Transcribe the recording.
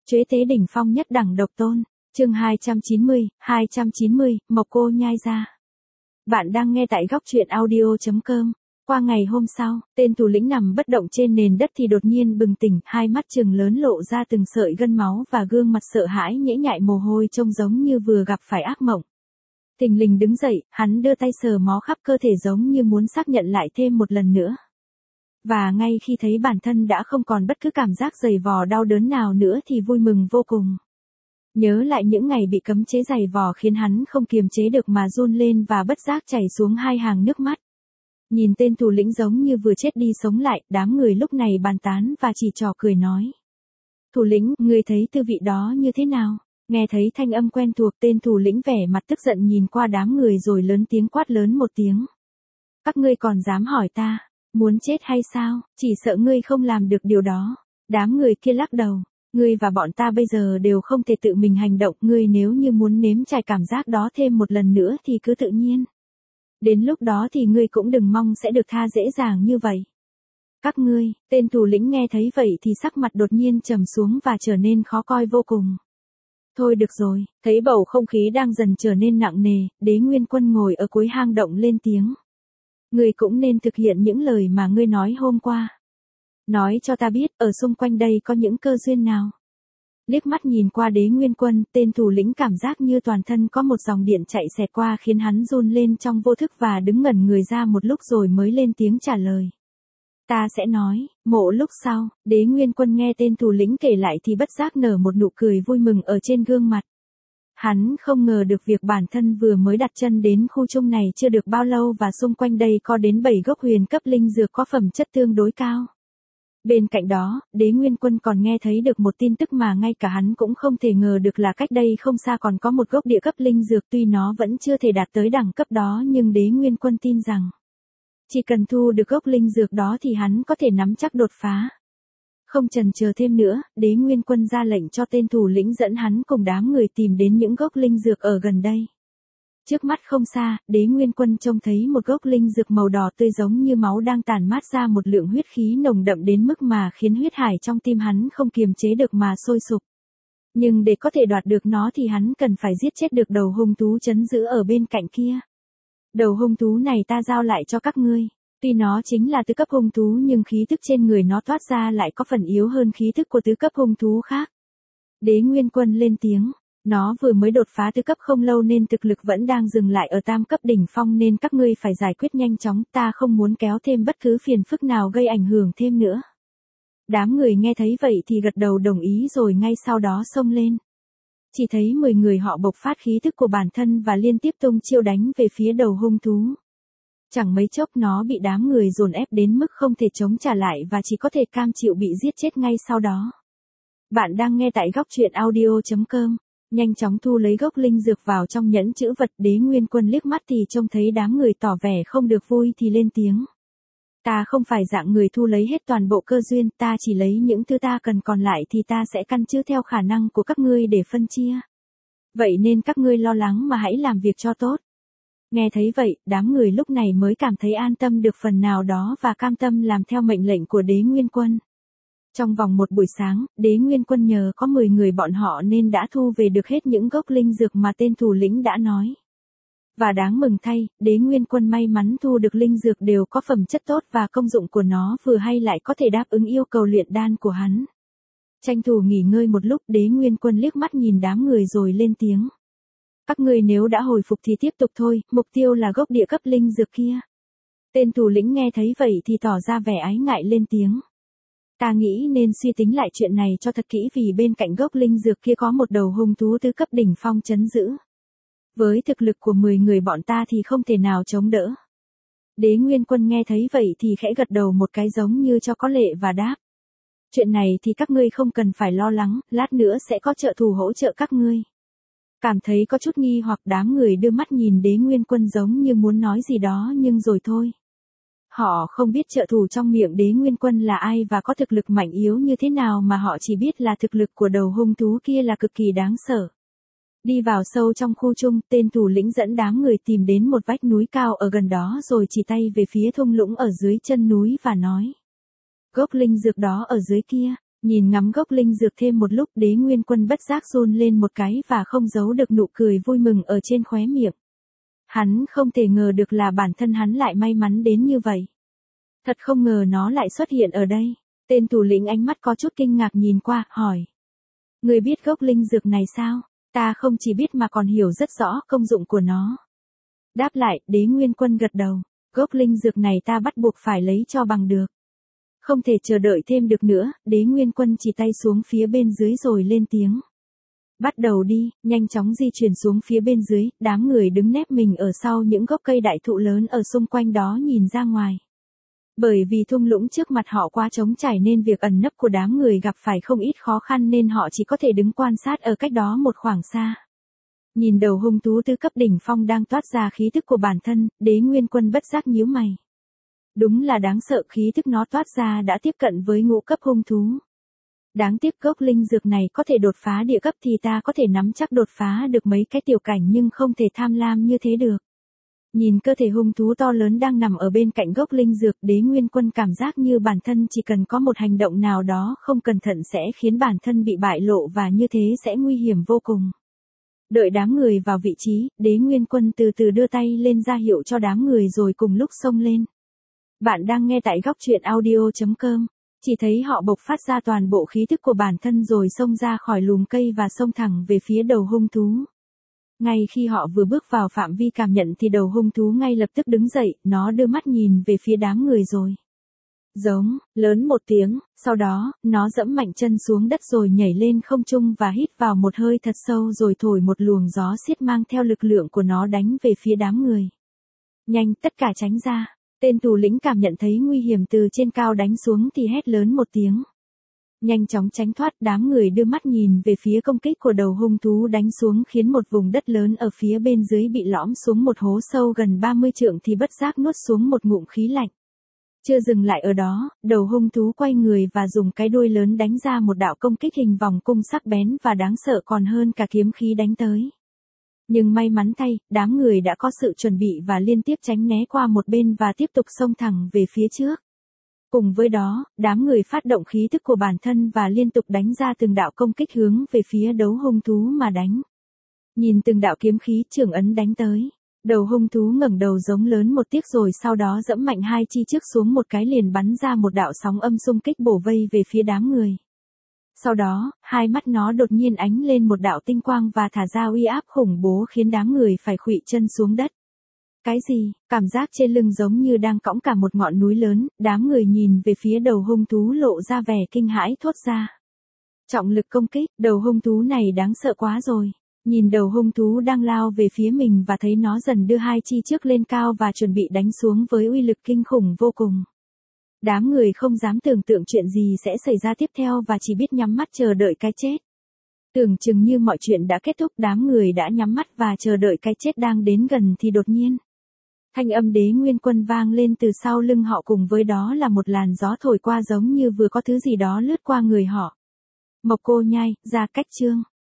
Chế tế đỉnh phong nhất đẳng độc tôn. Chương 290, Mộc Cô nhai ra. Bạn đang nghe tại góc truyện audio.com. Qua ngày hôm sau, tên thủ lĩnh nằm bất động trên nền đất thì đột nhiên bừng tỉnh, hai mắt trừng lớn lộ ra từng sợi gân máu và gương mặt sợ hãi nhễ nhại mồ hôi trông giống như vừa gặp phải ác mộng. Thình lình đứng dậy, hắn đưa tay sờ mó khắp cơ thể giống như muốn xác nhận lại thêm một lần nữa. Và ngay khi thấy bản thân đã không còn bất cứ cảm giác giày vò đau đớn nào nữa thì vui mừng vô cùng. Nhớ lại những ngày bị cấm chế giày vò khiến hắn không kiềm chế được mà run lên và bất giác chảy xuống hai hàng nước mắt. Nhìn tên thủ lĩnh giống như vừa chết đi sống lại, đám người lúc này bàn tán và chỉ trò cười nói. Thủ lĩnh, ngươi thấy tư vị đó như thế nào? Nghe thấy thanh âm quen thuộc, tên thủ lĩnh vẻ mặt tức giận nhìn qua đám người rồi lớn tiếng quát lớn một tiếng. Các ngươi còn dám hỏi ta, muốn chết hay sao? Chỉ sợ ngươi không làm được điều đó. Đám người kia lắc đầu. Ngươi và bọn ta bây giờ đều không thể tự mình hành động, ngươi nếu như muốn nếm trải cảm giác đó thêm một lần nữa thì cứ tự nhiên. Đến lúc đó thì ngươi cũng đừng mong sẽ được tha dễ dàng như vậy. Các ngươi, tên thủ lĩnh nghe thấy vậy thì sắc mặt đột nhiên trầm xuống và trở nên khó coi vô cùng. Thôi được rồi, thấy bầu không khí đang dần trở nên nặng nề, Đế Nguyên Quân ngồi ở cuối hang động lên tiếng. Ngươi cũng nên thực hiện những lời mà ngươi nói hôm qua. Nói cho ta biết, ở xung quanh đây có những cơ duyên nào. Liếc mắt nhìn qua Đế Nguyên Quân, tên thủ lĩnh cảm giác như toàn thân có một dòng điện chạy xẹt qua khiến hắn run lên trong vô thức và đứng ngẩn người ra một lúc rồi mới lên tiếng trả lời. Ta sẽ nói. Một lúc sau, Đế Nguyên Quân nghe tên thủ lĩnh kể lại thì bất giác nở một nụ cười vui mừng ở trên gương mặt. Hắn không ngờ được việc bản thân vừa mới đặt chân đến khu chung này chưa được bao lâu và xung quanh đây có đến 7 gốc huyền cấp linh dược có phẩm chất tương đối cao. Bên cạnh đó, Đế Nguyên Quân còn nghe thấy được một tin tức mà ngay cả hắn cũng không thể ngờ được là cách đây không xa còn có một gốc địa cấp linh dược, tuy nó vẫn chưa thể đạt tới đẳng cấp đó nhưng Đế Nguyên Quân tin rằng chỉ cần thu được gốc linh dược đó thì hắn có thể nắm chắc đột phá. Không chần chờ thêm nữa, Đế Nguyên Quân ra lệnh cho tên thủ lĩnh dẫn hắn cùng đám người tìm đến những gốc linh dược ở gần đây. Trước mắt không xa, Đế Nguyên Quân trông thấy một gốc linh dược màu đỏ tươi giống như máu đang tản mát ra một lượng huyết khí nồng đậm đến mức mà khiến huyết hải trong tim hắn không kiềm chế được mà sôi sục. Nhưng để có thể đoạt được nó thì hắn cần phải giết chết được đầu hung thú trấn giữ ở bên cạnh kia. Đầu hung thú này ta giao lại cho các ngươi. Tuy nó chính là tứ cấp hung thú nhưng khí thức trên người nó toát ra lại có phần yếu hơn khí thức của tứ cấp hung thú khác. Đế Nguyên Quân lên tiếng. Nó vừa mới đột phá tứ cấp không lâu nên thực lực vẫn đang dừng lại ở tam cấp đỉnh phong nên các ngươi phải giải quyết nhanh chóng, ta không muốn kéo thêm bất cứ phiền phức nào gây ảnh hưởng thêm nữa. Đám người nghe thấy vậy thì gật đầu đồng ý rồi ngay sau đó xông lên. Chỉ thấy 10 người họ bộc phát khí thức của bản thân và liên tiếp tung chiêu đánh về phía đầu hung thú. Chẳng mấy chốc nó bị đám người dồn ép đến mức không thể chống trả lại và chỉ có thể cam chịu bị giết chết ngay sau đó. Bạn đang nghe tại góc truyện audio.com. Nhanh chóng thu lấy gốc linh dược vào trong nhẫn chữ vật. Đế Nguyên Quân liếc mắt thì trông thấy đám người tỏ vẻ không được vui thì lên tiếng. Ta không phải dạng người thu lấy hết toàn bộ cơ duyên, ta chỉ lấy những thứ ta cần, còn lại thì ta sẽ căn cứ theo khả năng của các ngươi để phân chia. Vậy nên các ngươi lo lắng mà hãy làm việc cho tốt. Nghe thấy vậy, đám người lúc này mới cảm thấy an tâm được phần nào đó và cam tâm làm theo mệnh lệnh của Đế Nguyên Quân. Trong vòng một buổi sáng, Đế Nguyên Quân nhờ có 10 người bọn họ nên đã thu về được hết những gốc linh dược mà tên thủ lĩnh đã nói. Và đáng mừng thay, Đế Nguyên Quân may mắn thu được linh dược đều có phẩm chất tốt và công dụng của nó vừa hay lại có thể đáp ứng yêu cầu luyện đan của hắn. Tranh thủ nghỉ ngơi một lúc, Đế Nguyên Quân liếc mắt nhìn đám người rồi lên tiếng. Các ngươi nếu đã hồi phục thì tiếp tục thôi, mục tiêu là gốc địa cấp linh dược kia. Tên thủ lĩnh nghe thấy vậy thì tỏ ra vẻ ái ngại lên tiếng. Ta nghĩ nên suy tính lại chuyện này cho thật kỹ vì bên cạnh gốc linh dược kia có một đầu hung thú tứ cấp đỉnh phong trấn giữ. Với thực lực của 10 người bọn ta thì không thể nào chống đỡ. Đế Nguyên Quân nghe thấy vậy thì khẽ gật đầu một cái giống như cho có lệ và đáp. Chuyện này thì các ngươi không cần phải lo lắng, lát nữa sẽ có trợ thủ hỗ trợ các ngươi. Cảm thấy có chút nghi hoặc đám người đưa mắt nhìn Đế Nguyên Quân giống như muốn nói gì đó nhưng rồi thôi. Họ không biết trợ thủ trong miệng Đế Nguyên Quân là ai và có thực lực mạnh yếu như thế nào mà họ chỉ biết là thực lực của đầu hung thú kia là cực kỳ đáng sợ. Đi vào sâu trong khu chung, tên thủ lĩnh dẫn đám người tìm đến một vách núi cao ở gần đó rồi chỉ tay về phía thung lũng ở dưới chân núi và nói. Gốc linh dược đó ở dưới kia. Nhìn ngắm gốc linh dược thêm một lúc, Đế Nguyên Quân bất giác run lên một cái và không giấu được nụ cười vui mừng ở trên khóe miệng. Hắn không thể ngờ được là bản thân hắn lại may mắn đến như vậy. Thật không ngờ nó lại xuất hiện ở đây. Tên thủ lĩnh ánh mắt có chút kinh ngạc nhìn qua, hỏi. Người biết gốc linh dược này sao? Ta không chỉ biết mà còn hiểu rất rõ công dụng của nó. Đáp lại, Đế Nguyên Quân gật đầu. Gốc linh dược này ta bắt buộc phải lấy cho bằng được. Không thể chờ đợi thêm được nữa, Đế Nguyên Quân chỉ tay xuống phía bên dưới rồi lên tiếng. Bắt đầu đi, nhanh chóng di chuyển xuống phía bên dưới, đám người đứng nép mình ở sau những gốc cây đại thụ lớn ở xung quanh đó nhìn ra ngoài. Bởi vì thung lũng trước mặt họ quá trống trải nên việc ẩn nấp của đám người gặp phải không ít khó khăn nên họ chỉ có thể đứng quan sát ở cách đó một khoảng xa. Nhìn đầu hung thú tứ cấp đỉnh phong đang toát ra khí thức của bản thân, Đế Nguyên Quân bất giác nhíu mày. Đúng là đáng sợ, khí thức nó toát ra đã tiếp cận với ngũ cấp hung thú. Đáng tiếc gốc linh dược này có thể đột phá địa cấp thì ta có thể nắm chắc đột phá được mấy cái tiểu cảnh nhưng không thể tham lam như thế được. Nhìn cơ thể hung thú to lớn đang nằm ở bên cạnh gốc linh dược, Đế Nguyên Quân cảm giác như bản thân chỉ cần có một hành động nào đó không cẩn thận sẽ khiến bản thân bị bại lộ và như thế sẽ nguy hiểm vô cùng. Đợi đám người vào vị trí, Đế Nguyên Quân từ từ đưa tay lên ra hiệu cho đám người rồi cùng lúc xông lên. Bạn đang nghe tại góc truyện audio.com. Chỉ thấy họ bộc phát ra toàn bộ khí thức của bản thân rồi xông ra khỏi lùm cây và xông thẳng về phía đầu hung thú. Ngay khi họ vừa bước vào phạm vi cảm nhận thì đầu hung thú ngay lập tức đứng dậy, nó đưa mắt nhìn về phía đám người rồi. Giống, lớn một tiếng, sau đó, nó giẫm mạnh chân xuống đất rồi nhảy lên không trung và hít vào một hơi thật sâu rồi thổi một luồng gió xiết mang theo lực lượng của nó đánh về phía đám người. Nhanh, tất cả tránh ra. Tên thủ lĩnh cảm nhận thấy nguy hiểm từ trên cao đánh xuống thì hét lớn một tiếng. Nhanh chóng tránh thoát, đám người đưa mắt nhìn về phía công kích của đầu hung thú đánh xuống khiến một vùng đất lớn ở phía bên dưới bị lõm xuống một hố sâu gần 30 trượng thì bất giác nuốt xuống một ngụm khí lạnh. Chưa dừng lại ở đó, đầu hung thú quay người và dùng cái đuôi lớn đánh ra một đạo công kích hình vòng cung sắc bén và đáng sợ còn hơn cả kiếm khí đánh tới. Nhưng may mắn thay, đám người đã có sự chuẩn bị và liên tiếp tránh né qua một bên và tiếp tục xông thẳng về phía trước. Cùng với đó, đám người phát động khí thức của bản thân và liên tục đánh ra từng đạo công kích hướng về phía đấu hung thú mà đánh. Nhìn từng đạo kiếm khí trường ấn đánh tới, đầu hung thú ngẩng đầu giống lớn một tiếc rồi sau đó giẫm mạnh hai chi trước xuống một cái liền bắn ra một đạo sóng âm xung kích bổ vây về phía đám người. Sau đó, hai mắt nó đột nhiên ánh lên một đạo tinh quang và thả ra uy áp khủng bố khiến đám người phải khuỵu chân xuống đất. Cái gì? Cảm giác trên lưng giống như đang cõng cả một ngọn núi lớn, đám người nhìn về phía đầu hung thú lộ ra vẻ kinh hãi thốt ra. Trọng lực công kích, đầu hung thú này đáng sợ quá rồi. Nhìn đầu hung thú đang lao về phía mình và thấy nó dần đưa hai chi trước lên cao và chuẩn bị đánh xuống với uy lực kinh khủng vô cùng. Đám người không dám tưởng tượng chuyện gì sẽ xảy ra tiếp theo và chỉ biết nhắm mắt chờ đợi cái chết. Tưởng chừng như mọi chuyện đã kết thúc, đám người đã nhắm mắt và chờ đợi cái chết đang đến gần thì đột nhiên. Thanh âm Đế Nguyên Quân vang lên từ sau lưng họ, cùng với đó là một làn gió thổi qua giống như vừa có thứ gì đó lướt qua người họ. Mộc Cô Nhai, ra cách chương.